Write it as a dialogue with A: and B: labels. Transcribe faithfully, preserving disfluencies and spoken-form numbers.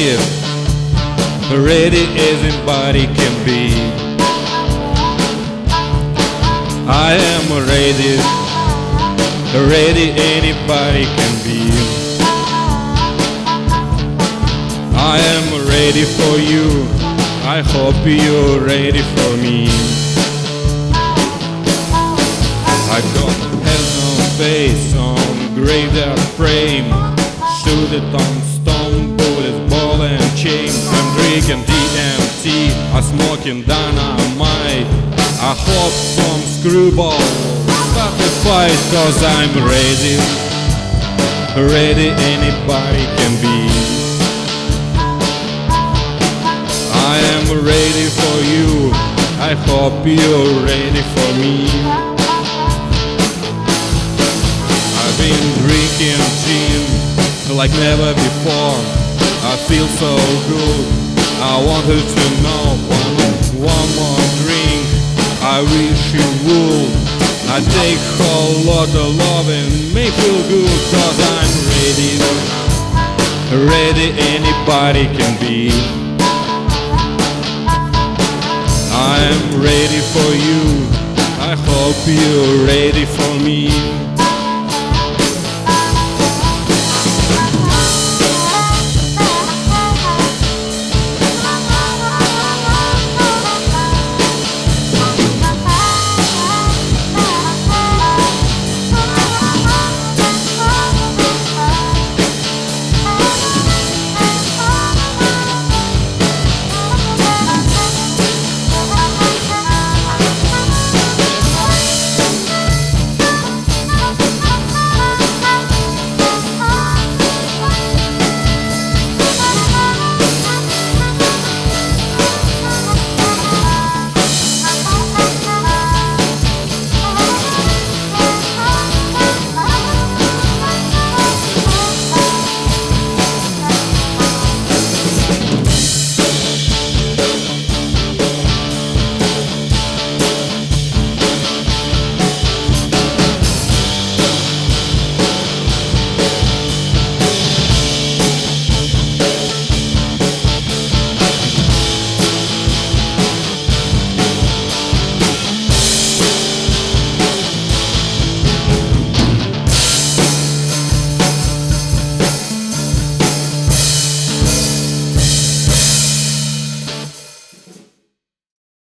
A: ready, ready as anybody can be. I am ready, ready anybody can be. I am ready for you, I hope you're ready for me. I got handsome face on graveyard frame, shoot it on stone, bullets, ball and chain. I'm drinking D M T, I'm smoking dynamite. I hope some screwball start the fight, cause I'm ready, ready anybody can be. I am ready for you, I hope you're ready for me. I've been drinking gin like never before, I feel so good, I wanted to know one, one more drink, I wish you would. I take a whole lot of love and make feel good, cause I'm ready, ready anybody can be. I am ready for you, I hope you're ready for me.